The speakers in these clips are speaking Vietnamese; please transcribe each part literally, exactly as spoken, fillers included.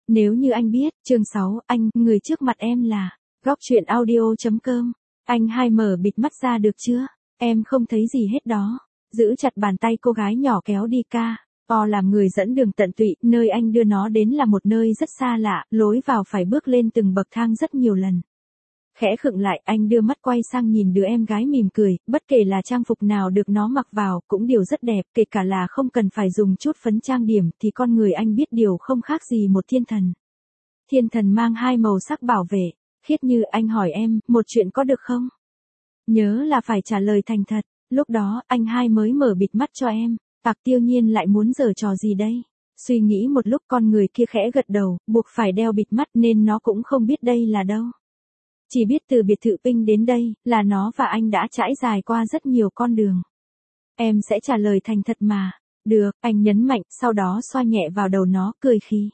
Nếu như anh biết, chương sáu, anh, người trước mặt em là, góc truyện audio.com. Anh hai mở bịt mắt ra được chưa? Em không thấy gì hết đó. Giữ chặt bàn tay cô gái nhỏ kéo đi ca. O làm người dẫn đường tận tụy, nơi anh đưa nó đến là một nơi rất xa lạ, lối vào phải bước lên từng bậc thang rất nhiều lần. Khẽ khựng lại, anh đưa mắt quay sang nhìn đứa em gái mỉm cười, bất kể là trang phục nào được nó mặc vào, cũng đều rất đẹp, kể cả là không cần phải dùng chút phấn trang điểm, thì con người anh biết điều không khác gì một thiên thần. Thiên thần mang hai màu sắc bảo vệ. Khiết Như, anh hỏi em, một chuyện có được không? Nhớ là phải trả lời thành thật. Lúc đó, anh hai mới mở bịt mắt cho em. Tạc Tiêu Nhiên lại muốn giở trò gì đây? Suy nghĩ một lúc, con người kia khẽ gật đầu, buộc phải đeo bịt mắt nên nó cũng không biết đây là đâu. Chỉ biết từ biệt thự Pinh đến đây, là nó và anh đã trải dài qua rất nhiều con đường. Em sẽ trả lời thành thật mà. Được, anh nhấn mạnh, sau đó xoa nhẹ vào đầu nó, cười khí.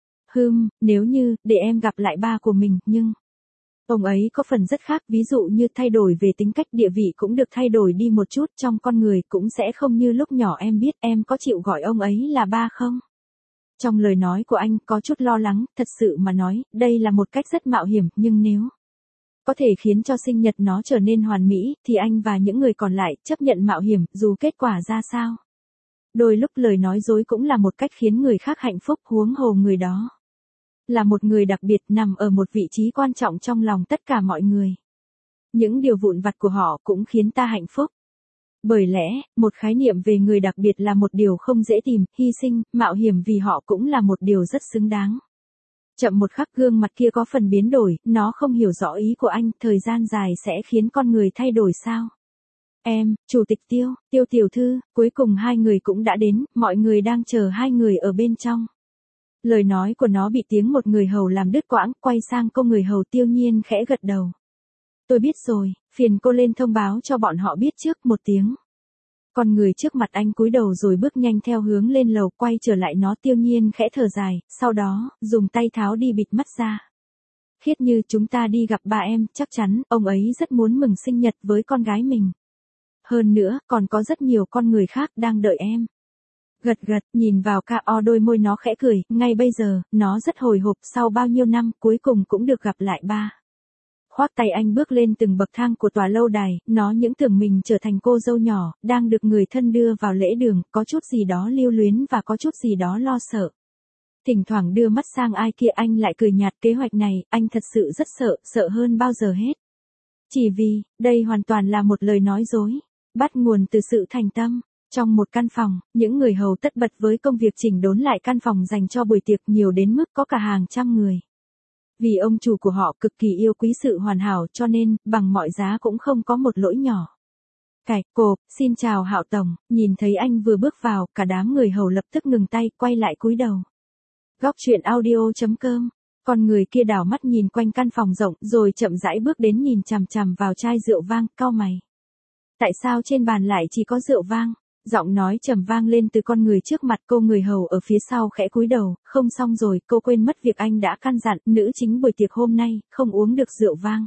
Hừm, nếu như, để em gặp lại ba của mình, nhưng... Ông ấy có phần rất khác, ví dụ như thay đổi về tính cách, địa vị cũng được thay đổi đi một chút, trong con người cũng sẽ không như lúc nhỏ em biết. Em có chịu gọi ông ấy là ba không? Trong lời nói của anh có chút lo lắng, thật sự mà nói, đây là một cách rất mạo hiểm, nhưng nếu có thể khiến cho sinh nhật nó trở nên hoàn mỹ, thì anh và những người còn lại chấp nhận mạo hiểm, dù kết quả ra sao. Đôi lúc lời nói dối cũng là một cách khiến người khác hạnh phúc, huống hồ người đó là một người đặc biệt, nằm ở một vị trí quan trọng trong lòng tất cả mọi người. Những điều vụn vặt của họ cũng khiến ta hạnh phúc. Bởi lẽ, một khái niệm về người đặc biệt là một điều không dễ tìm, hy sinh, mạo hiểm vì họ cũng là một điều rất xứng đáng. Chậm một khắc, gương mặt kia có phần biến đổi, nó không hiểu rõ ý của anh, thời gian dài sẽ khiến con người thay đổi sao? Em, Chủ tịch Tiêu, Tiêu tiểu thư, cuối cùng hai người cũng đã đến, mọi người đang chờ hai người ở bên trong. Lời nói của nó bị tiếng một người hầu làm đứt quãng, quay sang cô người hầu. Tiêu Nhiên khẽ gật đầu. Tôi biết rồi, phiền cô lên thông báo cho bọn họ biết trước một tiếng. Con người trước mặt anh cúi đầu rồi bước nhanh theo hướng lên lầu, quay trở lại nó. Tiêu Nhiên khẽ thở dài, sau đó, dùng tay tháo đi bịt mắt ra. Khiết Như, chúng ta đi gặp ba em, chắc chắn, ông ấy rất muốn mừng sinh nhật với con gái mình. Hơn nữa, còn có rất nhiều con người khác đang đợi em. Gật gật, nhìn vào ca o, đôi môi nó khẽ cười, ngay bây giờ, nó rất hồi hộp, sau bao nhiêu năm, cuối cùng cũng được gặp lại ba. Khoác tay anh bước lên từng bậc thang của tòa lâu đài, nó những tưởng mình trở thành cô dâu nhỏ, đang được người thân đưa vào lễ đường, có chút gì đó lưu luyến và có chút gì đó lo sợ. Thỉnh thoảng đưa mắt sang ai kia, anh lại cười nhạt. Kế hoạch này, anh thật sự rất sợ, sợ hơn bao giờ hết. Chỉ vì, đây hoàn toàn là một lời nói dối, bắt nguồn từ sự thành tâm. Trong một căn phòng, những người hầu tất bật với công việc chỉnh đốn lại căn phòng dành cho buổi tiệc, nhiều đến mức có cả hàng trăm người. Vì ông chủ của họ cực kỳ yêu quý sự hoàn hảo, cho nên, bằng mọi giá cũng không có một lỗi nhỏ. Cải, cộp, xin chào Hạo Tổng. Nhìn thấy anh vừa bước vào, cả đám người hầu lập tức ngừng tay, quay lại cúi đầu. Góc truyện audio.com. Con người kia đảo mắt nhìn quanh căn phòng rộng, rồi chậm rãi bước đến, nhìn chằm chằm vào chai rượu vang, cau mày. Tại sao trên bàn lại chỉ có rượu vang? Giọng nói trầm vang lên từ con người trước mặt. Cô người hầu ở phía sau khẽ cúi đầu. Không, xong rồi, cô quên mất việc anh đã căn dặn, nữ chính buổi tiệc hôm nay, không uống được rượu vang.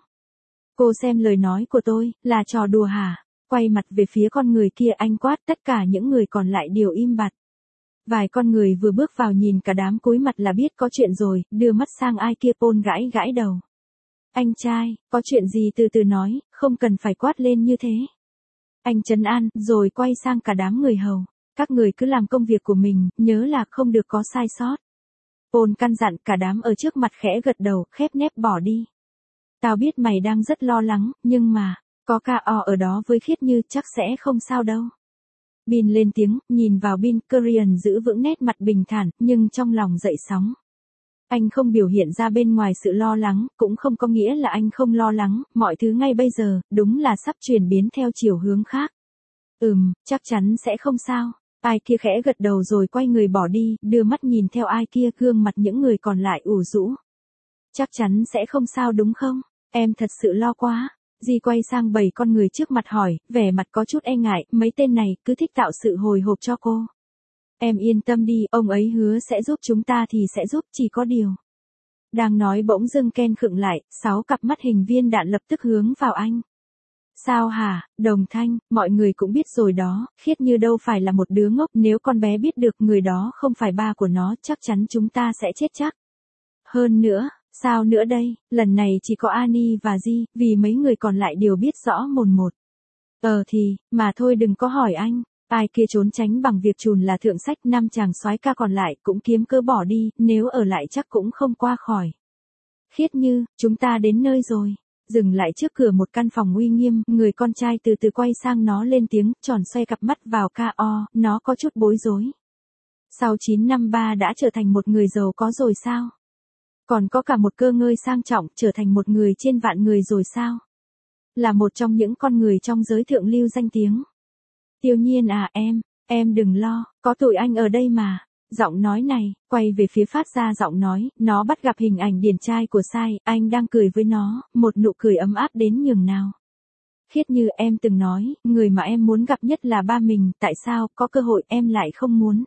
Cô xem lời nói của tôi, là trò đùa hả? Quay mặt về phía con người kia, anh quát. Tất cả những người còn lại đều im bặt. Vài con người vừa bước vào nhìn cả đám cúi mặt là biết có chuyện rồi, đưa mắt sang ai kia. Paul gãi gãi đầu. Anh trai, có chuyện gì từ từ nói, không cần phải quát lên như thế. Anh trấn an, rồi quay sang cả đám người hầu. Các người cứ làm công việc của mình, nhớ là không được có sai sót. Paul căn dặn. Cả đám ở trước mặt khẽ gật đầu, khép nép bỏ đi. Tao biết mày đang rất lo lắng, nhưng mà, có ca o ở đó với Khiết Như, chắc sẽ không sao đâu. Bin lên tiếng, nhìn vào Bin. Korean giữ vững nét mặt bình thản, nhưng trong lòng dậy sóng. Anh không biểu hiện ra bên ngoài sự lo lắng, cũng không có nghĩa là anh không lo lắng, mọi thứ ngay bây giờ, đúng là sắp chuyển biến theo chiều hướng khác. Ừm, chắc chắn sẽ không sao. Ai kia khẽ gật đầu rồi quay người bỏ đi, đưa mắt nhìn theo ai kia, gương mặt những người còn lại ủ rũ. Chắc chắn sẽ không sao đúng không? Em thật sự lo quá. Di quay sang bảy con người trước mặt hỏi, vẻ mặt có chút e ngại, mấy tên này cứ thích tạo sự hồi hộp cho cô. Em yên tâm đi, ông ấy hứa sẽ giúp chúng ta thì sẽ giúp, chỉ có điều. Đang nói bỗng dưng Ken khựng lại, sáu cặp mắt hình viên đạn lập tức hướng vào anh. Sao hả, Đồng Thanh, mọi người cũng biết rồi đó, Khiết Như đâu phải là một đứa ngốc, nếu con bé biết được người đó không phải ba của nó, chắc chắn chúng ta sẽ chết chắc. Hơn nữa, sao nữa đây, lần này chỉ có Annie và Di, vì mấy người còn lại đều biết rõ mồn một. Ờ thì, mà thôi đừng có hỏi anh, ai kia trốn tránh bằng việc chùn là thượng sách, năm chàng soái ca còn lại cũng kiếm cớ bỏ đi, nếu ở lại chắc cũng không qua khỏi. Khiết Như, chúng ta đến nơi rồi. Dừng lại trước cửa một căn phòng uy nghiêm, người con trai từ từ quay sang nó lên tiếng, tròn xoay cặp mắt vào ca o, nó có chút bối rối. Sau chín năm ba đã trở thành một người giàu có rồi sao? Còn có cả một cơ ngơi sang trọng, trở thành một người trên vạn người rồi sao? Là một trong những con người trong giới thượng lưu danh tiếng. Tiêu Nhiên à em, em đừng lo, có tụi anh ở đây mà. Giọng nói này, quay về phía phát ra giọng nói, nó bắt gặp hình ảnh điển trai của Sai, anh đang cười với nó, một nụ cười ấm áp đến nhường nào. Khiết Như, em từng nói, người mà em muốn gặp nhất là ba mình, tại sao, có cơ hội em lại không muốn.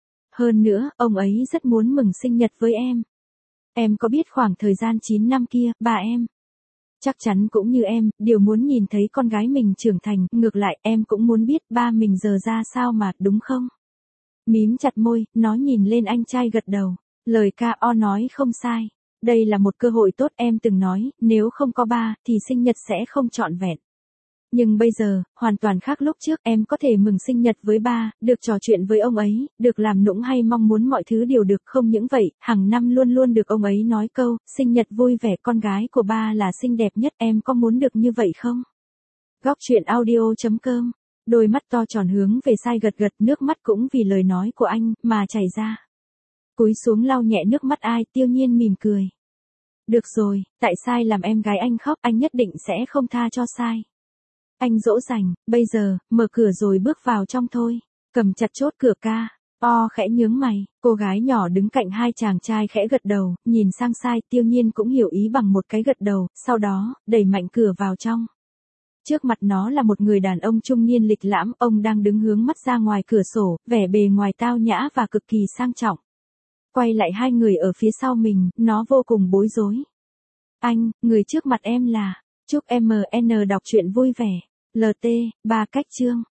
Hơn nữa, ông ấy rất muốn mừng sinh nhật với em. Em có biết khoảng thời gian chín năm kia, ba em chắc chắn cũng như em, đều muốn nhìn thấy con gái mình trưởng thành, ngược lại em cũng muốn biết ba mình giờ ra sao mà, đúng không? Mím chặt môi, nó nhìn lên anh trai gật đầu. Lời ca o nói không sai. Đây là một cơ hội tốt, em từng nói, nếu không có ba, thì sinh nhật sẽ không trọn vẹn. Nhưng bây giờ, hoàn toàn khác lúc trước, em có thể mừng sinh nhật với ba, được trò chuyện với ông ấy, được làm nũng hay mong muốn mọi thứ đều được, không những vậy, hàng năm luôn luôn được ông ấy nói câu, sinh nhật vui vẻ, con gái của ba là xinh đẹp nhất, em có muốn được như vậy không? Góc truyện audio chấm com. Đôi mắt to tròn hướng về Sai gật gật, nước mắt cũng vì lời nói của anh, mà chảy ra. Cúi xuống lau nhẹ nước mắt ai, Tiêu Nhiên mỉm cười. Được rồi, tại Sai làm em gái anh khóc, anh nhất định sẽ không tha cho Sai. Anh dỗ dành, bây giờ, mở cửa rồi bước vào trong thôi. Cầm chặt chốt cửa ca. O khẽ nhướng mày, cô gái nhỏ đứng cạnh hai chàng trai khẽ gật đầu, nhìn sang Sai, Tiêu Nhiên cũng hiểu ý bằng một cái gật đầu, sau đó, đẩy mạnh cửa vào trong. Trước mặt nó là một người đàn ông trung niên lịch lãm, ông đang đứng hướng mắt ra ngoài cửa sổ, vẻ bề ngoài tao nhã và cực kỳ sang trọng. Quay lại hai người ở phía sau mình, nó vô cùng bối rối. Anh, người trước mặt em là, chúc em en đọc truyện vui vẻ. lờ tê, ba cách chương.